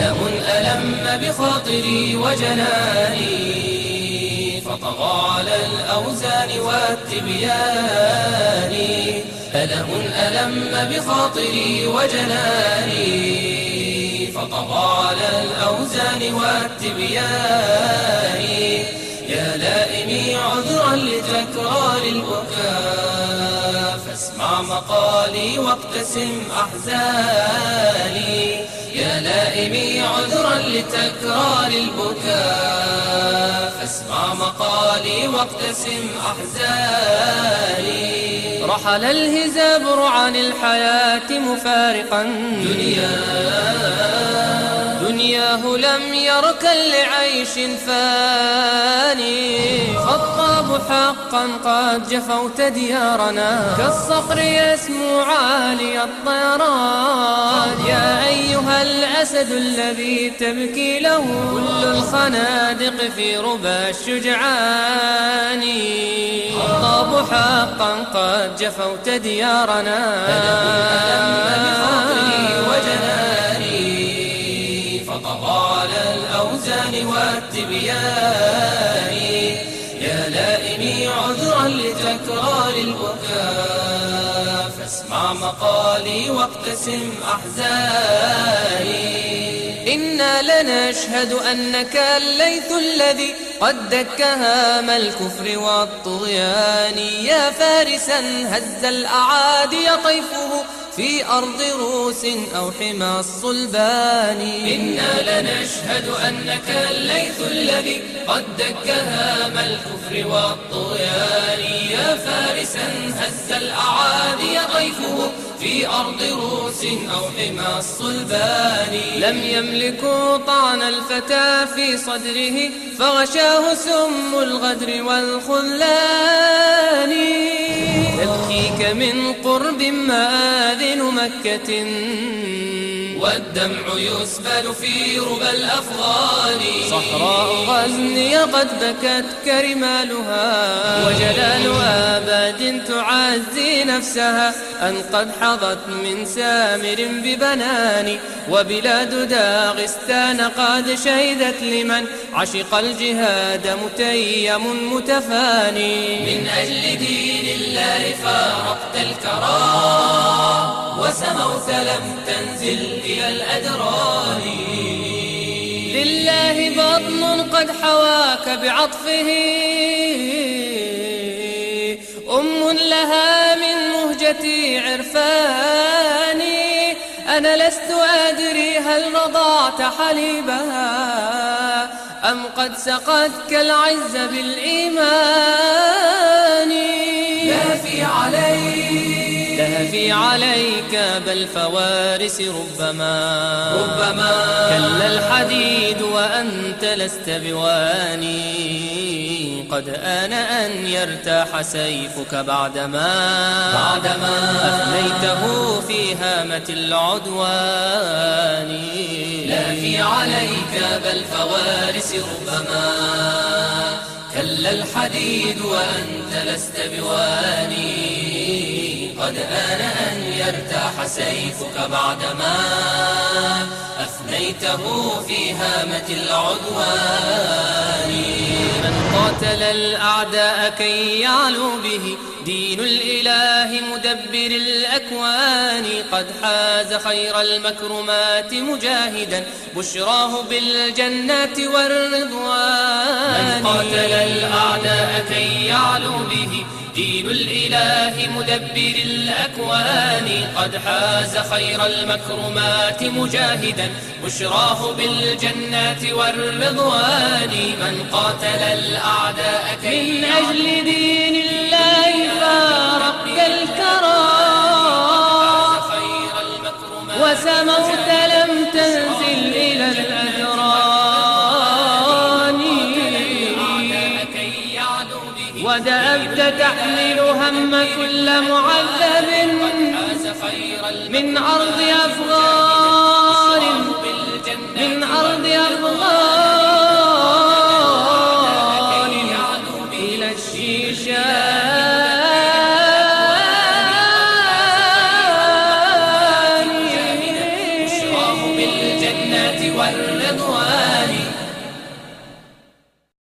ألم ألم بخاطري وجناني فطغى على الأوزان والتبيان. ألم ألم بخاطري وجناني فطغى على الأوزان والتبيان. يا لائمي عذرا لتكرار البكاء فاسمع مقالي واقتسم أحزاني. يا لائمي عذرا لتكرار البكاء فاسمع مقالي واقتسم أحزاني. رحل الهزابر عن الحياة مفارقا دنياه لم يركن لعيش فاني. خطاب حقا قد جفوت ديارنا كالصقر يسمو عالي الطيران. يا أيها الأسد الذي تبكي له كل الخنادق في ربى الشجعان. خطاب حقا قد جفوت ديارنا فطغى على الأوزان والتبيان. يا لائمي عذرا لتكرار البكاء فاسمع مقالي واقتسم أحزاني. إنا لنشهد أنك الليث الذي قد دك هام الكفر والطغيان. يا فارسا هز الأعادي طيفه في أرض روس أو حمى الصلبان. إنا لنشهد أنك الليث الذي قد دك هام الكفر والطغيان. يا فارسا هز الأعادي طيفه في أرض روس أو حمى الصلبان. لم يملكوا طعن الفتى في صدره فغشاه سم الغدر والخذلان. تبكيك من قرب مآذن مكة والدمع يسبل في ربى الأفغان. صحراء غزني قد بكت كرمالها وجلال آباد تعزي نفسها أن قد حظت من سامر ببنان. وبلاد داغستان قد شهدت لمن عشق الجهاد متيم متفاني. من أجل دين الله فارقت الكرى وسموت لم تنزل إلى الأدران. لله بطن قد حواك بعطفه لها من مهجتي عرفاني. أنا لست أدري هل رضعت حليبها أم قد سقتك العز بالإيمان. لهفي عليك بل فوارس ربما كلا الحديد وأنت لست بواني. قد آن أن يرتاح سيفك بعدما أفنيته في هامة العدوان. لهفي عليك بل فوارس ربما كلا الحديد وأنت لست بواني. قد آن أن يرتاح سيفك بعدما أفنيته في هامة العدوان. من قاتل الأعداء كي يعلو به دين الإله مدبر الأكوان. قد حاز خير المكرمات مجاهدا بشراه بالجنات والرضوان. من قاتل الأعداء كي يعلو به دين الإله مدبر الأكوان. قد حاز خير المكرمات مجاهدا بشراه بالجنات والرضوان. من قاتل الأعداء من أجل دين الله فارقت الكرى وسموت لم تنزل إلى الأدران. ودأبت تحمل هم كل معذب من أرض أفغان إلى الشيشان. والرضوان